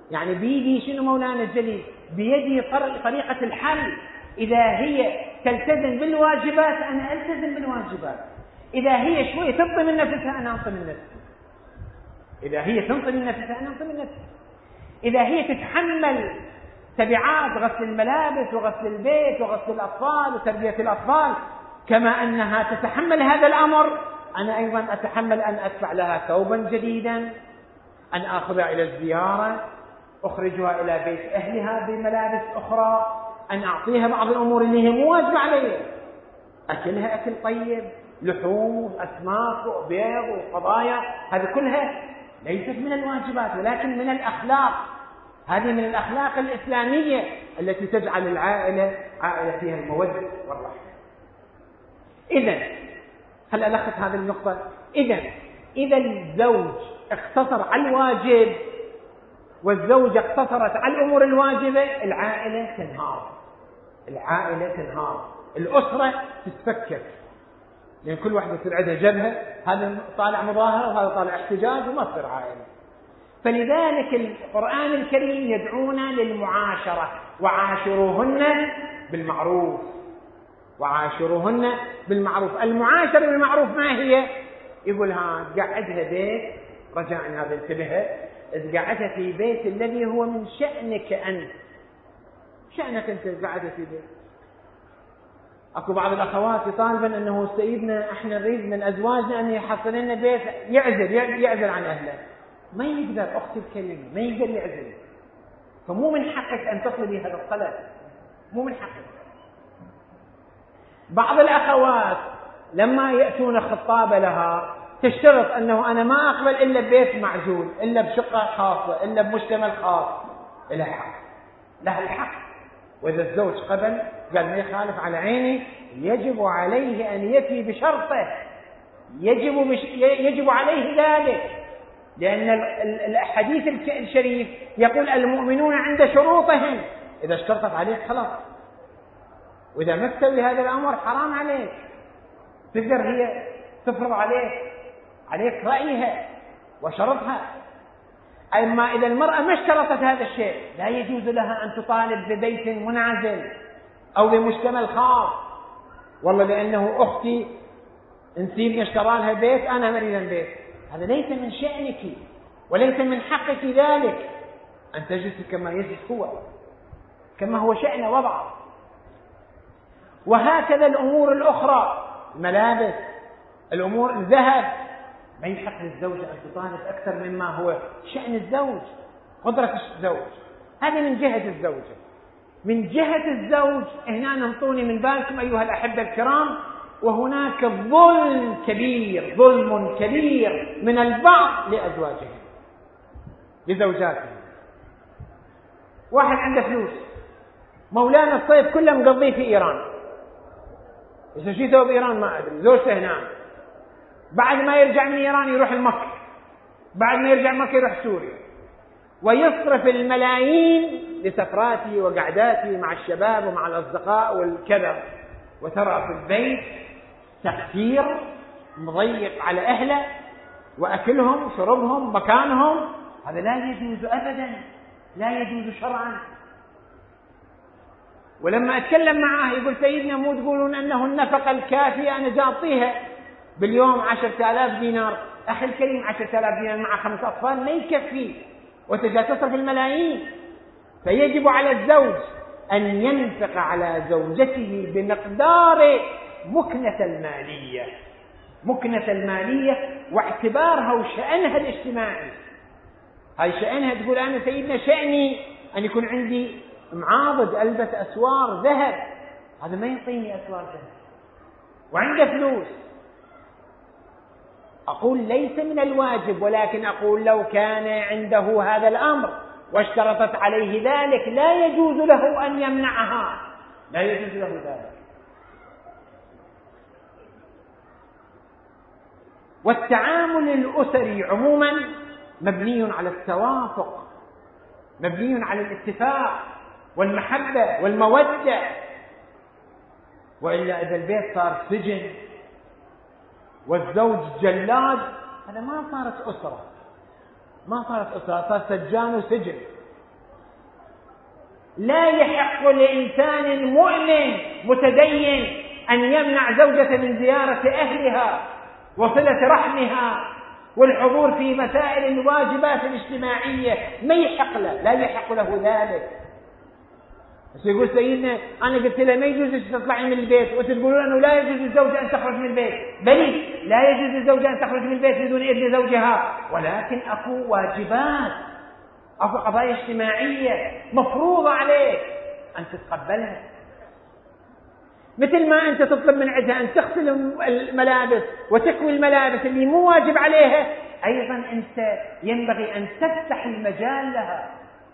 يعني بيدي شنو مولانا الجليل؟ بيدي طريقة الحل. إذا هي تلتزم بالواجبات أنا ألتزم بالواجبات، إذا هي شوية تنطي من نفسها أنا أنطي من نفسي، إذا هي تنطي من نفسها أنا أنطي من نفسي، إذا هي تتحمل تبعات غسل الملابس وغسل البيت وغسل الأطفال وتربية الأطفال كما أنها تتحمل هذا الأمر، أنا أيضا أتحمل أن أدفع لها ثوبا جديدا، أن آخذها إلى الزيارة، أخرجها إلى بيت أهلها بملابس أخرى، أن أعطيها بعض الأمور اللي هي مو واجبة علي، أكلها أكل طيب، لحوم أسماك وبيض وقضايا، هذه كلها ليست من الواجبات ولكن من الأخلاق. هذه من الأخلاق الإسلامية التي تجعل العائلة عائلة فيها المودة والرحمة. إذن هل ألخص هذه النقطة؟ إذن إذا الزوج اقتصر على الواجب والزوجة اقتصرت على الأمور الواجبة العائلة تنهار، العائلة تنهار، الأسرة تتفكك، لأن كل واحدة تصير عندها جبهة، هذا طالع مظاهرة وهذا طالع احتجاج وما تصير عائلة. فلذلك القرآن الكريم يدعونا للمعاشرة، وعاشروهن بالمعروف، وعاشروهن بالمعروف. المعاشرة بالمعروف ما هي؟ يقول ها قعدها بيت، رجاء هذا انتبه، قعدها في بيت الذي هو من شأنك أنت، شأنك أنت قعدها في بيت. اكو بعض الاخوات يطالبن انه سيدنا احنا نريد من ازواجنا ان يحصل لنا بيت، يعزل يعزل عن اهله، ما يقدر. اختي الكريمه ما يقدر يعزل، فمو من حقك ان تطلبي هذا الطلب، مو من حقك. بعض الاخوات لما ياتون خطابه لها تشترط انه انا ما اقبل الا ببيت معزول، الا بشقه خاصه، الا بمشتمل خاص. لها حق، لها الحق. واذا الزوج قبل قال ما يخالف على عيني، يجب عليه ان يفي بشرطه، يجب مش يجب عليه ذلك، لان الحديث الشريف يقول المؤمنون عند شروطهم، اذا اشترطت عليك خلاص، واذا ما تسوي هذا الامر حرام عليك، تقدر هي تفرض عليك عليك رايها وشرطها. اما اذا المراه ما اشترطت هذا الشيء لا يجوز لها ان تطالب ببيت منعزل او بمشتمل خاص. والله لانه اختي نسيبني اشترى لها بيت انا مريدا بيت، هذا ليس من شأنك وليس من حقك ذلك، ان تجلس كما يجلس هو، كما هو شأن وضعه. وهكذا الامور الاخرى، الملابس، الامور، الذهب، ما يحق للزوجة أن تطالب أكثر مما هو شأن الزوج، قدرة الزوج. هذا من جهة الزوجة. من جهة الزوج هنا ننطوني من بالكم أيها الأحبة الكرام، وهناك ظلم كبير، ظلم كبير من البعض لأزواجهم، لزوجاتهم. واحد عنده فلوس، مولانا الصيف كله مقضيه في إيران، إذا جيته بإيران ما أدري، زوجته هنا، بعد ما يرجع من إيران يروح المكة، بعد ما يرجع مكة يروح سوريا، ويصرف الملايين لسفراته وقعداته مع الشباب ومع الأصدقاء والكذا، وترى في البيت تقصير مضيق على أهله وأكلهم شربهم مكانهم. هذا لا يجوز أبدا، لا يجوز شرعا. ولما أتكلم معاه يقول سيدنا مو تقولون أنه النفقة الكافية أنا جاطيها باليوم عشرة آلاف دينار. أخي الكريم عشرة آلاف دينار مع خمس أطفال ما يكفي، وتجا تصرف الملايين. فيجب على الزوج أن ينفق على زوجته بمقدار مكنة المالية، مكنة المالية واعتبارها وشأنها الاجتماعي. هاي شأنها، تقول أنا سيدنا شأني أن يكون عندي معاضد ألبس أسوار ذهب، هذا ما يعطيني أسوار ذهب وعنده فلوس. أقول ليس من الواجب، ولكن أقول لو كان عنده هذا الأمر واشترطت عليه ذلك لا يجوز له أن يمنعها، لا يجوز له ذلك. والتعامل الأسري عموما مبني على التوافق، مبني على الاتفاق والمحبة والمودة. وإلا إذا البيت صار سجن والزوج جلاد، هذا ما صارت أسرة، ما صارت أسرة، صار سجان وسجن. لا يحق لإنسان مؤمن متدين أن يمنع زوجته من زيارة أهلها وصلة رحمها والحضور في مسائل الواجبات الاجتماعية، ما يحق له، لا يحق له ذلك. بس يقول سيدنا أنا قلت له ما يجوز تطلعي من البيت، وتقولون أنه لا يجوز للزوجة أن تخرج من البيت. بلي لا يجوز للزوجة أن تخرج من البيت بدون إذن زوجها، ولكن أكو واجبات، أكو قضايا اجتماعية مفروضة عليك أن تتقبلها، مثل ما أنت تطلب من عندها أن تغسل الملابس وتكوي الملابس اللي مو واجب عليها، أيضا أنت ينبغي أن تفتح المجال لها.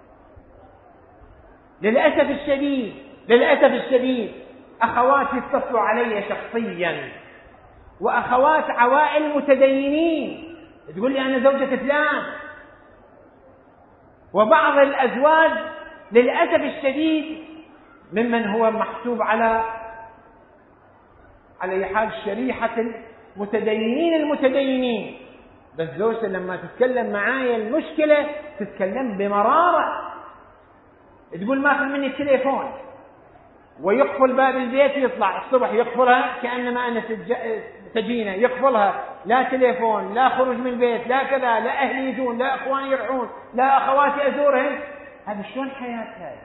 للأسف الشديد للأسف الشديد أخواتي اتصلوا علي شخصيا وأخوات عوائل متدينين تقول لي أنا زوجة فلان، وبعض الأزواج للأسف الشديد ممن هو محسوب على على حال شريحة المتدينين المتدينين، بس زوجته لما تتكلم معايا المشكلة تتكلم بمرارة، تقول ماخذ مني التليفون ويقفل باب البيت يطلع الصبح يقفلها كأنما أنا سجينة، يقفلها لا تليفون لا خروج من البيت لا كذا، لا أهلي يجون لا أخواني يرحون لا أخواتي أزورهم. هذا شلون حياة هاي؟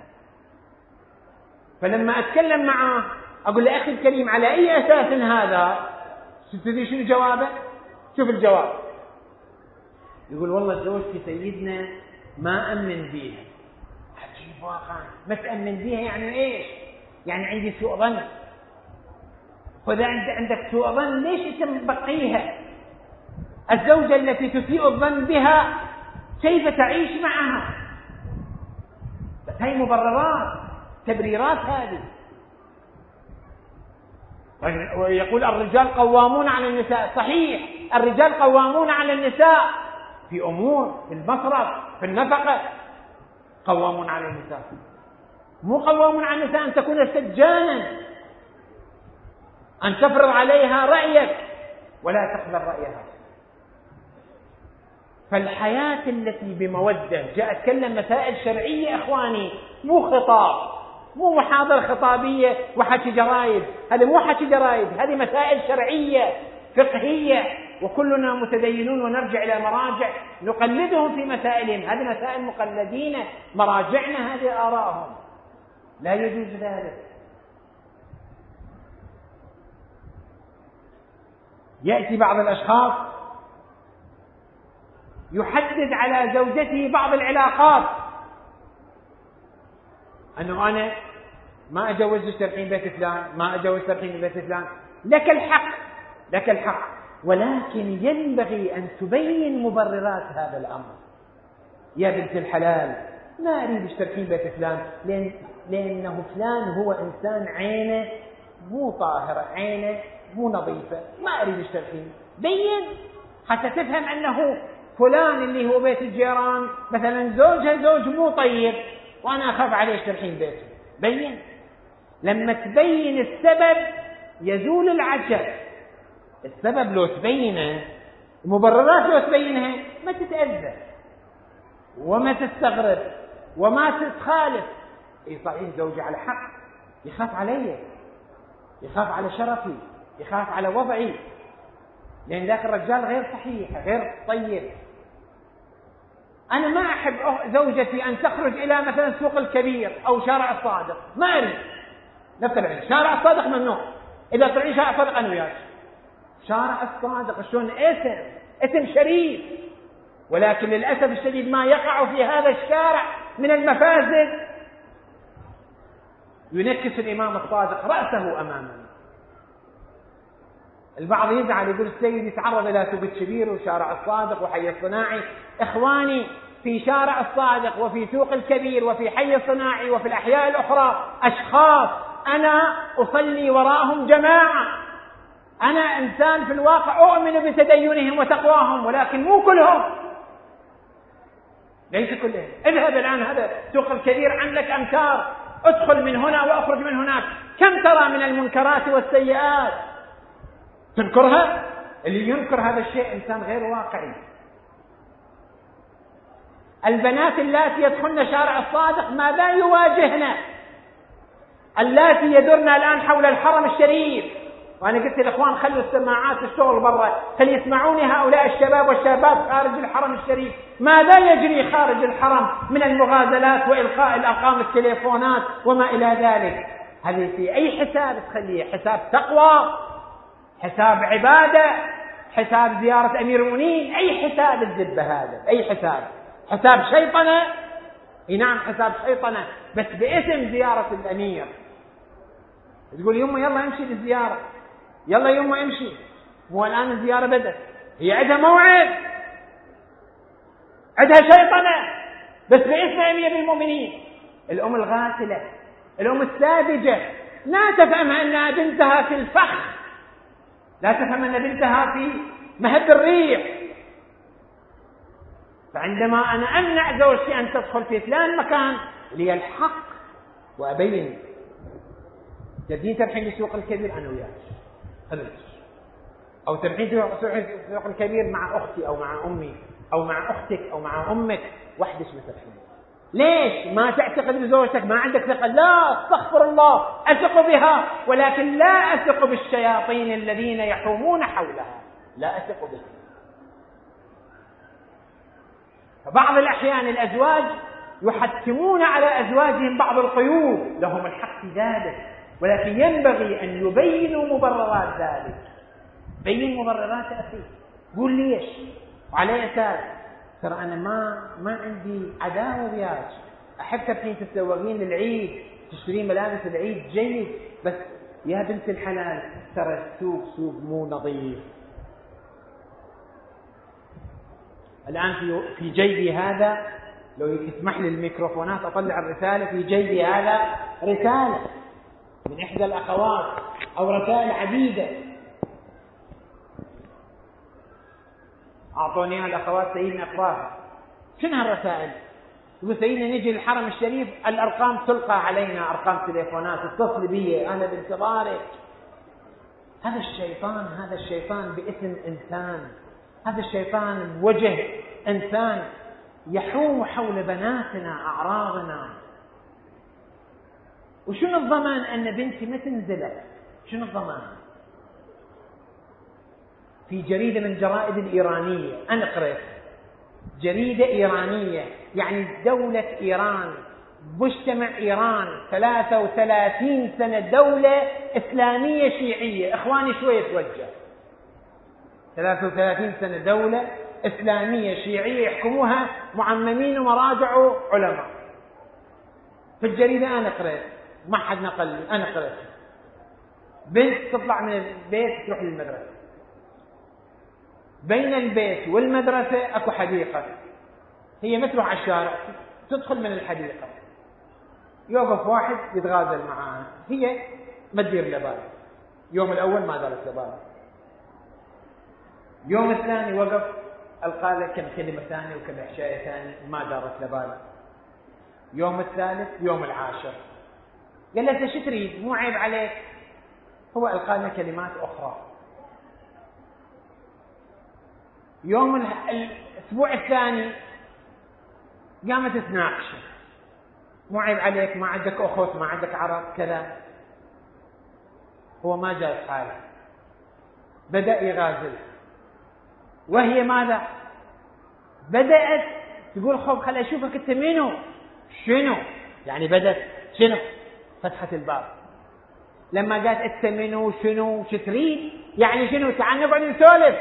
فلما أتكلم معه أقول له أخي الكريم على أي أساس هذا؟ تدري شنو جوابه؟ شوف الجواب، يقول والله زوجتي سيدنا ما أمن بيها. عجيب واقعا، ما تأمن بيها يعني إيش؟ يعني عندي سوء ظن. فإذا عندك سوء ظن ليش تبقيها؟ الزوجة التي تسيء الظن بها كيف تعيش معها؟ بس هاي مبررات تبريرات هذه. ويقول الرجال قوامون على النساء، صحيح الرجال قوامون على النساء في أمور، في المصرف في النفقة قوامون على النساء، مو قوامون على النساء أن تكون سجانا، أن تفرض عليها رأيك ولا تقبل رأيها. فالحياة التي بمودة جاء أتكلم مسائل شرعية أخواني، مو خطاب، مو محاضرة خطابية وحكي جرايد، هذا مو حكي جرايد، هذه مسائل شرعية فقهية، وكلنا متدينون ونرجع إلى مراجع نقلدهم في مسائلهم، هذه مسائل مقلدين، مراجعنا هذه آراءهم، لا يجوز ذلك. يأتي بعض الأشخاص يحدد على زوجته بعض العلاقات، أنه أنا ما أجوز ترحين بيت فلان، ما أجوز ترحين بيت فلان، لك الحق لك الحق، ولكن ينبغي أن تبين مبررات هذا الأمر. يا بنت الحلال ما أريد ترحين بيت فلان لأن لأنه فلان هو إنسان عينه مو طاهرة، عينه مو نظيفة، ما أريد ترحين. بين حتى تفهم أنه فلان اللي هو بيت الجيران مثلا زوجها زوج مو طيب وأنا أخاف عليه ترحين بيته. بين، لما تبين السبب يزول العجب. السبب لو تبينه، المبررات لو تبينها ما تتأذى وما تستغرب وما تتخالف. اي صحيح زوجي على حق، يخاف علي، يخاف على شرفي، يخاف على وضعي، لأن ذاك الرجال غير صحيح غير طيب. أنا ما أحب زوجتي أن تخرج إلى مثلا سوق الكبير أو شارع الصادق، ما أريد. نفترض شارع الصادق ممنوع، إذا طلعين شارع الصادق أنا وياك. شارع الصادق شلون اسم اسم شريف، ولكن للأسف الشديد ما يقع في هذا الشارع من المفاسد ينكس الإمام الصادق رأسه أمامنا. البعض يزعل يقول السيد يتعرض إلى سوق الكبير وشارع الصادق وحي الصناعي. إخواني، في شارع الصادق وفي سوق الكبير وفي حي الصناعي وفي الأحياء الأخرى أشخاص أنا أصلي وراءهم جماعة، أنا إنسان في الواقع أؤمن بتدينهم وتقواهم، ولكن مو كلهم، ليس كلهم. اذهب الآن هذا سوق الكبير عندك أمتار، ادخل من هنا وأخرج من هناك، كم ترى من المنكرات والسيئات تنكرها؟ اللي ينكر هذا الشيء إنسان غير واقعي. البنات اللاتي يدخلن شارع الصادق ماذا يواجهن؟ اللاتي يدرن الآن حول الحرم الشريف، وأنا قلت للإخوان خلوا السماعات الشغل برا، فليسمعوني هؤلاء الشباب والشابات خارج الحرم الشريف. ماذا يجري خارج الحرم من المغازلات وإلقاء الأرقام التليفونات وما إلى ذلك؟ هذه في أي حساب تخليه؟ حساب تقوى، حساب عبادة، حساب زيارة أمير المؤمنين؟ أي حساب الزبة هذا؟ أي حساب؟ حساب شيطنة؟ نعم حساب شيطنة، بس باسم زيارة الأمير. تقول يمه يلا امشي للزيارة، يلا يمه امشي، مو الآن الزيارة بدأت، هي عندها موعد، عندها شيطنة، بس باسم أمير المؤمنين. الأم الغاسلة، الأم الساذجة، لا تفهم أن بنتها في الفخ، لا تفهم أن بنتها في مهب الريح. فعندما أنا أمنع زوجتي أن تدخل في فلان مكان لي الحق وأبين، جدين ترحين للسوق الكبير أنا وياك خلص، أو ترحين للسوق الكبير مع أختي أو مع أمي أو مع أختك أو مع أمك، وحدش ما ترحين. ليش ما تعتقد بزوجتك؟ ما عندك ثقة؟ لا، استغفر الله، أثق بها، ولكن لا أثق بالشياطين الذين يحومون حولها، لا أثق بهم. فبعض الأحيان الأزواج يحتمون على أزواجهم بعض القيود، لهم الحق في ذلك، ولكن ينبغي أن يبينوا مبررات ذلك. بين مبررات أخي، قول ليش وعلى أساس. ترى أنا ما ما عندي عداوة وياك، أحب ترحين تتزوجين للعيد، تشترين ملابس العيد جيد، بس يا بنت الحلال ترى السوق سوق مو نظيف. الآن في في جيبي هذا، لو يسمح لي الميكروفونات أطلع الرسالة، في جيبي هذا رسالة من إحدى الأخوات أو رسائل عديدة أعطونيها الأخوات سيدنا أقراها. شنو هالرسائل؟ يقول سيدنا نجي للحرم الشريف، الأرقام تلقى علينا، أرقام تليفونات، اتصل بي أنا بانتظارك. هذا الشيطان، هذا الشيطان باسم إنسان، هذا الشيطان بوجه إنسان يحوم حول بناتنا، أعراضنا. وشنو الضمان أن بنتي ما تنزل؟ شنو الضمان؟ في جريدة من جرائد الإيرانية، أنا قرأت جريدة إيرانية، يعني دولة إيران، مجتمع إيران ثلاثة وثلاثين سنة دولة إسلامية شيعية، إخواني شوية توجه، ثلاثة وثلاثين سنة دولة إسلامية شيعية يحكموها معممين ومراجع وعلماء. في الجريدة أنا قرأت، ما حد نقل لي، أنا قرأت بنت تطلع من البيت تروح للمدرسة، بين البيت والمدرسة أكو حديقة، هي ما تروح على الشارع، تدخل من الحديقة، يوقف واحد يتغازل معاها، هي ما تدير لبال. يوم الأول ما دارت لبال، يوم الثاني وقف ألقى لك كم كلمة ثانية وكم حشاية ثانية، ما دارت لبال. يوم الثالث، يوم العاشر قال لها ايش تريد؟ مو عيب عليك. هو ألقى لنا كلمات أخرى. يوم الأسبوع الثاني قامت تناقش، مو عيب عليك، ما عندك أخوت، ما عندك عرب، كذا. هو ما جاز حاله، بدأ يغازل، وهي ماذا؟ بدأت تقول خب خل أشوفك أنت منو؟ شنو؟ يعني بدأت شنو؟ فتحت الباب. لما قالت أنت منو شنو شو تريد؟ يعني شنو؟ تعال نقعد نسولف.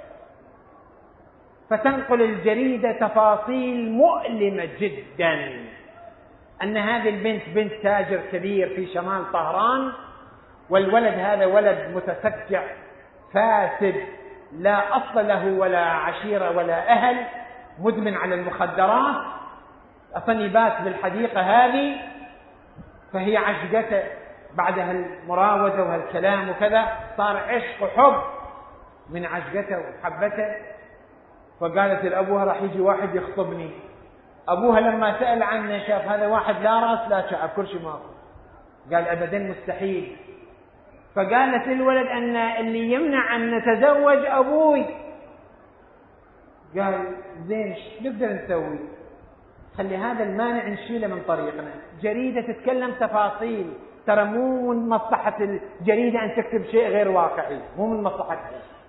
فتنقل الجريدة تفاصيل مؤلمة جدا، أن هذه البنت بنت تاجر كبير في شمال طهران، والولد هذا ولد متسكع فاسد لا أصل له ولا عشيرة ولا أهل، مدمن على المخدرات، أصلا يبات بالحديقة هذه. فهي عشقته بعد هالمراوزة وهالكلام وكذا، صار عشق وحب من عشقته وحبته. فقالت لأبوها راح يجي واحد يخطبني. أبوها لما سأل عنه شاف هذا واحد لا رأس لا شعب، كل شيء ماكو، قال أبدا مستحيل. فقالت للولد أن اللي يمنع أن نتزوج أبوي. قال زين شو نقدر نسوي؟ خلي هذا المانع نشيله من طريقنا. جريدة تتكلم تفاصيل، ترى مو من مصلحة الجريدة أن تكتب شيء غير واقعي، مو من مصلحتها.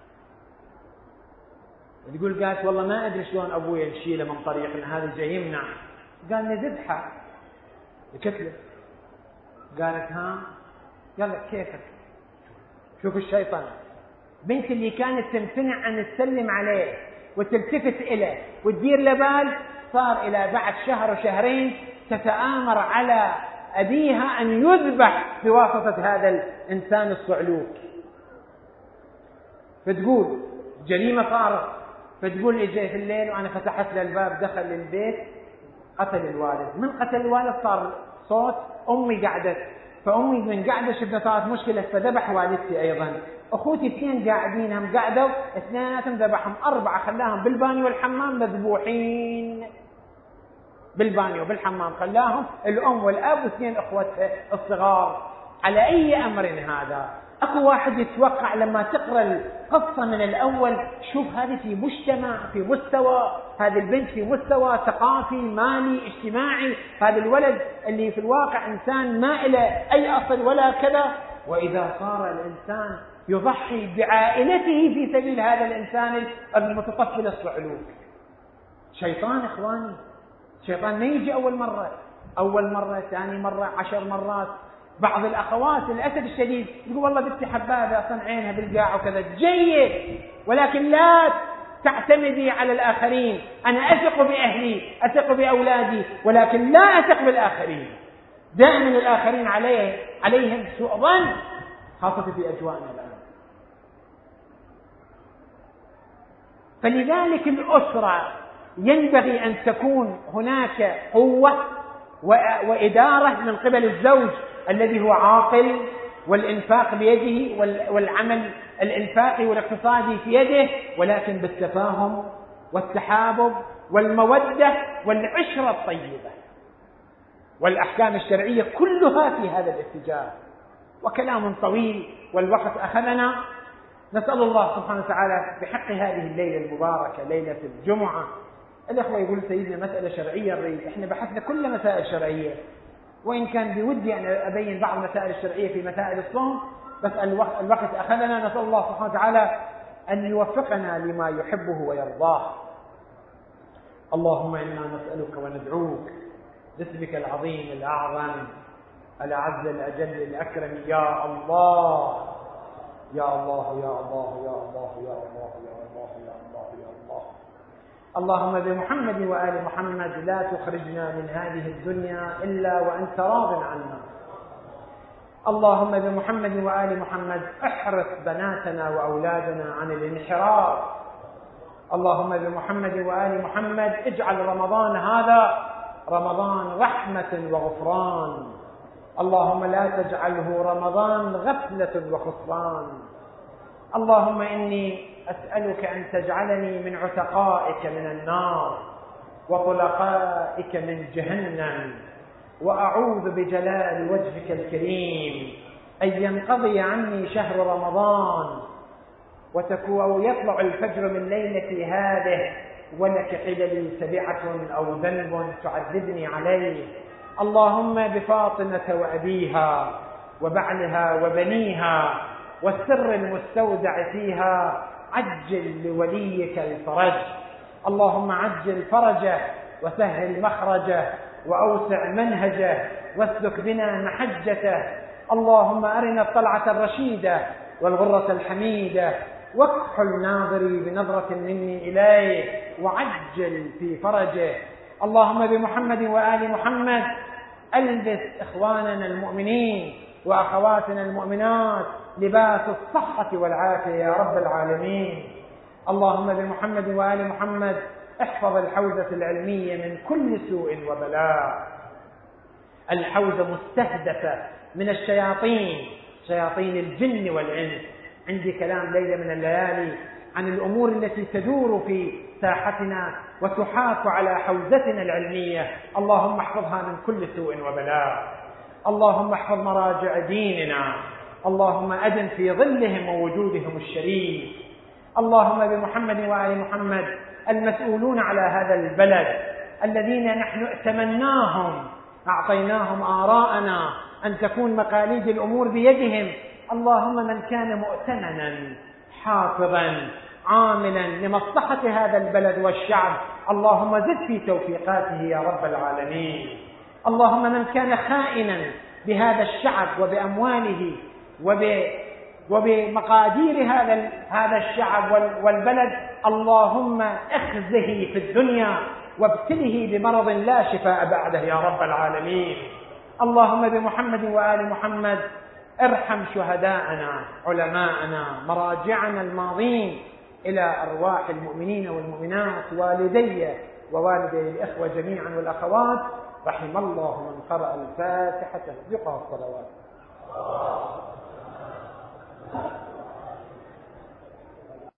تقول قالت والله ما أدري شلون أبوي نشيله من طريقنا، هذا جاي يمنع. قال نذبحه يكتله. قالت ها يلا كيفك. شوف الشيطان، بنت اللي كانت تمتنع أن تسلم عليه وتلتفت إليه وتدير لبال، صار إلى بعد شهر وشهرين تتآمر على أبيها أن يذبح بواسطة هذا الإنسان الصعلوك. فتقول جريمة صارت، فتقول إجي في الليل وأنا فتحت له الباب دخل للبيت قتل الوالد. من قتل الوالد صار صوت أمي قعدت، فأمي من قعدة شفنا صارت مشكلة فذبح والدتي أيضا. أخوتي اثنين قاعدين هم قعدوا اثنيناتهم ذبحهم، أربعة خلاهم بالبانيو والحمام مذبوحين بالبانيو بالحمام، خلاهم الأم والأب واثنين أخوتها الصغار. على أي أمر هذا؟ أكو واحد يتوقع لما تقرأ القصة من الأول شوف هذه في مجتمع في مستوى، هذه البنت في مستوى ثقافي مالي اجتماعي، هذا الولد اللي في الواقع إنسان ما إلى أي أصل ولا كذا، وإذا صار الإنسان يضحي بعائلته في سبيل هذا الإنسان المتطفل الصعلوك. شيطان إخواني، شيطان ما يجي أول مرة، أول مرة ثاني مرة عشر مرات. بعض الأخوات للأسف الشديد يقول والله بنتي حبابة أصلا عينها بالقاع وكذا، جيد، ولكن لا تعتمدي على الآخرين. أنا أثق بأهلي أثق بأولادي، ولكن لا أثق بالآخرين. دائما الآخرين عليه عليهم سوء ظن، خاصة في أجواءنا الآن. فلذلك الأسرة ينبغي أن تكون هناك قوة وإدارة من قبل الزوج الذي هو عاقل، والإنفاق بيده والعمل الإنفاقي والاقتصادي في يده، ولكن بالتفاهم والتحابب والمودة والعشرة الطيبة. والأحكام الشرعية كلها في هذا الاتجاه. وكلام طويل والوقت أخذنا. نسأل الله سبحانه وتعالى بحق هذه الليلة المباركة ليلة الجمعة. الأخوة يقول سيدنا مسألة شرعية الرئيس، احنا بحثنا كل مسائل شرعية، وإن كان بودي أن أبين بعض المسائل الشرعية في مسائل الصوم، بس الوقت, الوقت أخذنا. نسأل الله سبحانه وتعالى أن يوفقنا لما يحبه ويرضاه. اللهم إنا نسألك وندعوك باسمك العظيم الأعظم الأعز الأجل الأكرم، يا الله يا الله يا الله يا الله يا الله يا الله يا الله يا الله. اللهم بمحمد وآل محمد لا تخرجنا من هذه الدنيا إلا وأنت راض عنا. اللهم بمحمد وآل محمد احرص بناتنا وأولادنا عن الانحراف. اللهم بمحمد وآل محمد اجعل رمضان هذا رمضان رحمة وغفران. اللهم لا تجعله رمضان غفلة وخسران. اللهم إني أسألك أن تجعلني من عتقائك من النار وطلقائك من جهنم، وأعوذ بجلال وجهك الكريم أن ينقضي عني شهر رمضان وتكون يطلع الفجر من ليلتي هذه ولك حللي سبعة أو ذنب تعذبني عليه. اللهم بفاطمة وأبيها وبعلها وبنيها والسر المستودع فيها عجل لوليك الفرج. اللهم عجل فرجه وسهل مخرجه وأوسع منهجه واسلك بنا محجته. اللهم أرنا الطلعة الرشيدة والغرة الحميدة واكحل ناظري بنظرة مني إليه وعجل في فرجه. اللهم بمحمد وآل محمد ألبس إخواننا المؤمنين وأخواتنا المؤمنات لباس الصحة والعافية يا رب العالمين. اللهم بمحمد وآل محمد احفظ الحوزة العلمية من كل سوء وبلاء. الحوزة مستهدفة من الشياطين، شياطين الجن والإنس. عندي كلام ليلة من الليالي عن الأمور التي تدور في ساحتنا وتحاك على حوزتنا العلمية. اللهم احفظها من كل سوء وبلاء. اللهم احفظ مراجع ديننا. اللهم أدن في ظلهم ووجودهم الشريف. اللهم بمحمد وآل محمد المسؤولون على هذا البلد الذين نحن ائتمناهم أعطيناهم آراءنا أن تكون مقاليد الأمور بيدهم. اللهم من كان مؤتمنا حافظا عاملا لمصلحة هذا البلد والشعب، اللهم زد في توفيقاته يا رب العالمين. اللهم من كان خائنا بهذا الشعب وبأمواله وب وبمقادير هذا هذا الشعب والبلد، اللهم اخزه في الدنيا وابتله بمرض لا شفاء بعده يا رب العالمين. اللهم بمحمد وآل محمد ارحم شهداءنا، علماءنا، مراجعنا الماضين، إلى أرواح المؤمنين والمؤمنات، والدي ووالدي الإخوة جميعا والأخوات. رحم الله من قرأ الفاتحة تصدقها الصلوات.